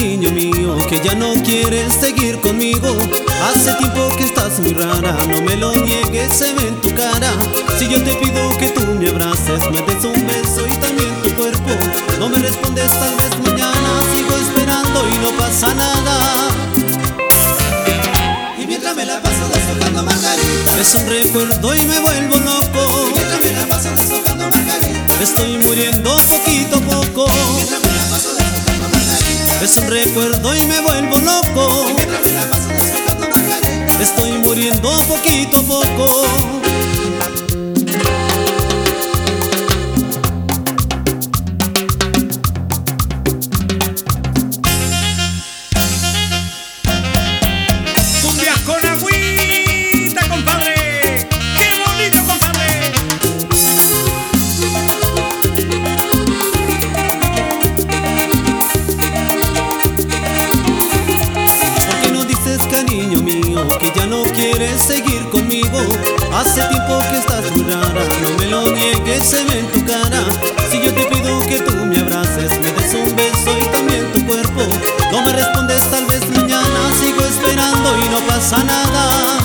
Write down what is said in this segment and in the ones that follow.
cariño mío, que ya no quieres seguir conmigo. Hace tiempo que estás muy rara, no me lo niegues, se ve en tu cara. Si yo te pido que tú me abraces, me des un beso y también tu cuerpo, no me respondes, tal vez mañana. Sigo esperando y no pasa nada. Y mientras me la paso deshojando margarita, Es un recuerdo y me vuelvo loco. mientras me la paso deshojando margarita, Estoy muriendo poquito a poco. mientras me la paso deshojando margarita, Es un recuerdo y me vuelvo loco. mientras me la paso deshojando margarita. Estoy muriendo poquito a poco. Cumbias con agüita, compadre. ¡Qué bonito, compadre! ¿Por qué no dices, cariño mío, que ya no quieres seguir conmigo? Hace tiempo que estás muy rara, no me lo niegues, se ve en tu cara. Si yo te pido que tú me abraces, me des un beso y también tu cuerpo, no me respondes, tal vez mañana. Sigo esperando y no pasa nada.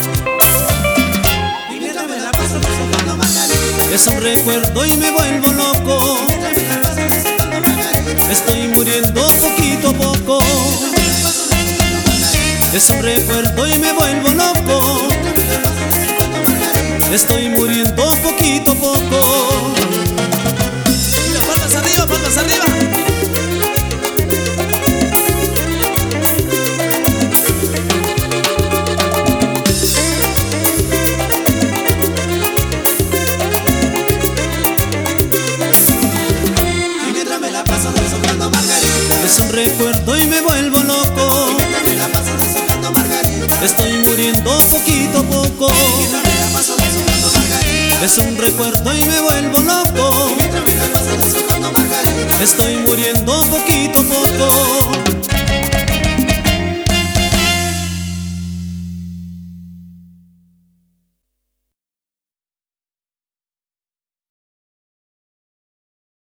Y mientras me la paso deshojando margarita, Es un recuerdo y me vuelvo loco. mientras me la paso deshojando margarita, Estoy muriendo poquito a poco. me la paso deshojando margarita, Es un recuerdo y me vuelvo loco. mientras me la paso deshojando margarita. Estoy muriendo poquito a poco. Mira, palmas arriba, palmas arriba. Y mientras me la paso deshojando margarita, Es un recuerdo y me vuelvo loco. mientras me la paso deshojando margarita, Estoy muriendo poquito a poco. mientras me la paso deshojando margarita, Es un recuerdo y me vuelvo loco. mientras me la paso deshojando margarita. Estoy muriendo poquito